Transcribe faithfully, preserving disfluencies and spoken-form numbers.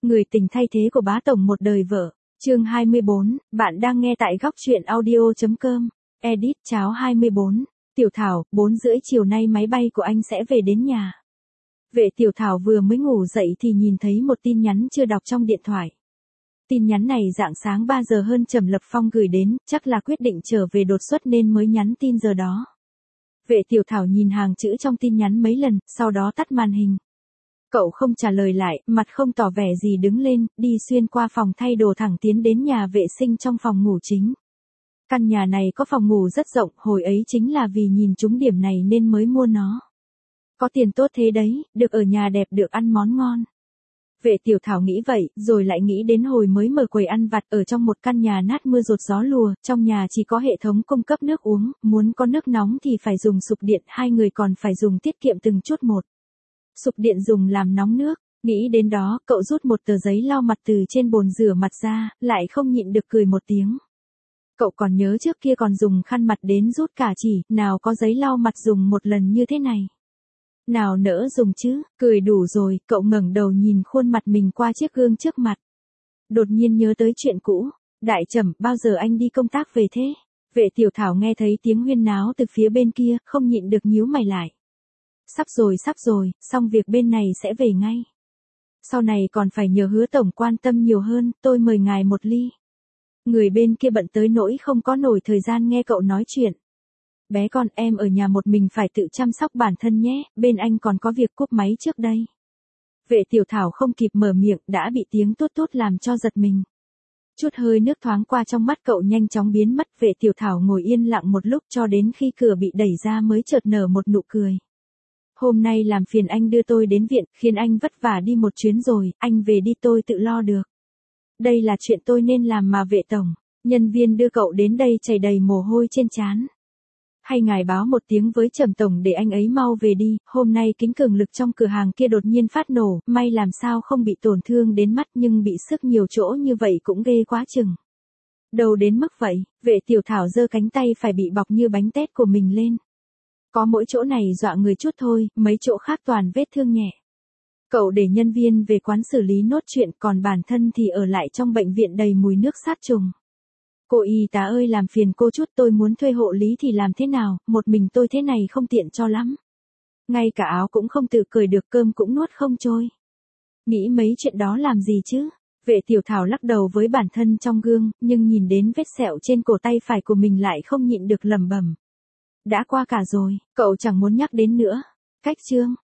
Người tình thay thế của bá tổng một đời vợ. Chương hai mươi bốn, bạn đang nghe tại góc truyện audio chấm com. Edit cháo hai mươi bốn. Tiểu Thảo, bốn rưỡi chiều nay máy bay của anh sẽ về đến nhà. Vệ Tiểu Thảo vừa mới ngủ dậy thì nhìn thấy một tin nhắn chưa đọc trong điện thoại. Tin nhắn này rạng sáng ba giờ hơn Trầm Lập Phong gửi đến, chắc là quyết định trở về đột xuất nên mới nhắn tin giờ đó. Vệ Tiểu Thảo nhìn hàng chữ trong tin nhắn mấy lần, sau đó tắt màn hình. Cậu không trả lời lại, mặt không tỏ vẻ gì đứng lên, đi xuyên qua phòng thay đồ thẳng tiến đến nhà vệ sinh trong phòng ngủ chính. Căn nhà này có phòng ngủ rất rộng, hồi ấy chính là vì nhìn trúng điểm này nên mới mua nó. Có tiền tốt thế đấy, được ở nhà đẹp được ăn món ngon. Vệ Tiểu Thảo nghĩ vậy, rồi lại nghĩ đến hồi mới mở quầy ăn vặt ở trong một căn nhà nát mưa rột gió lùa, trong nhà chỉ có hệ thống cung cấp nước uống, muốn có nước nóng thì phải dùng sục điện, hai người còn phải dùng tiết kiệm từng chút một. Sục điện dùng làm nóng nước, nghĩ đến đó, cậu rút một tờ giấy lau mặt từ trên bồn rửa mặt ra, lại không nhịn được cười một tiếng. Cậu còn nhớ trước kia còn dùng khăn mặt đến rút cả chỉ, nào có giấy lau mặt dùng một lần như thế này. Nào nỡ dùng chứ, cười đủ rồi, cậu ngẩng đầu nhìn khuôn mặt mình qua chiếc gương trước mặt. Đột nhiên nhớ tới chuyện cũ, Đại Trầm, bao giờ anh đi công tác về thế? Vệ Tiểu Thảo nghe thấy tiếng huyên náo từ phía bên kia, không nhịn được nhíu mày lại. Sắp rồi sắp rồi, xong việc bên này sẽ về ngay. Sau này còn phải nhờ Hứa tổng quan tâm nhiều hơn, tôi mời ngài một ly. Người bên kia bận tới nỗi không có nổi thời gian nghe cậu nói chuyện. Bé con, em ở nhà một mình phải tự chăm sóc bản thân nhé, bên anh còn có việc cúp máy trước đây. Vệ Tiểu Thảo không kịp mở miệng, đã bị tiếng tút tút làm cho giật mình. Chút hơi nước thoáng qua trong mắt cậu nhanh chóng biến mất, Vệ Tiểu Thảo ngồi yên lặng một lúc cho đến khi cửa bị đẩy ra mới chợt nở một nụ cười. Hôm nay làm phiền anh đưa tôi đến viện, khiến anh vất vả đi một chuyến rồi, anh về đi tôi tự lo được. Đây là chuyện tôi nên làm mà Vệ tổng. Nhân viên đưa cậu đến đây chảy đầy mồ hôi trên trán. Hay ngài báo một tiếng với Trầm tổng để anh ấy mau về đi, hôm nay kính cường lực trong cửa hàng kia đột nhiên phát nổ, may làm sao không bị tổn thương đến mắt nhưng bị sức nhiều chỗ như vậy cũng ghê quá chừng. Đâu đến mức vậy, Vệ Tiểu Thảo giơ cánh tay phải bị bọc như bánh tét của mình lên. Có mỗi chỗ này dọa người chút thôi, mấy chỗ khác toàn vết thương nhẹ. Cậu để nhân viên về quán xử lý nốt chuyện, còn bản thân thì ở lại trong bệnh viện đầy mùi nước sát trùng. Cô y tá ơi, làm phiền cô chút, tôi muốn thuê hộ lý thì làm thế nào, một mình tôi thế này không tiện cho lắm. Ngay cả áo cũng không tự cởi được, cơm cũng nuốt không trôi. Nghĩ mấy chuyện đó làm gì chứ? Vệ Tiểu Thảo lắc đầu với bản thân trong gương, nhưng nhìn đến vết sẹo trên cổ tay phải của mình lại không nhịn được lẩm bẩm. Đã qua cả rồi, cậu chẳng muốn nhắc đến nữa. Cách chương,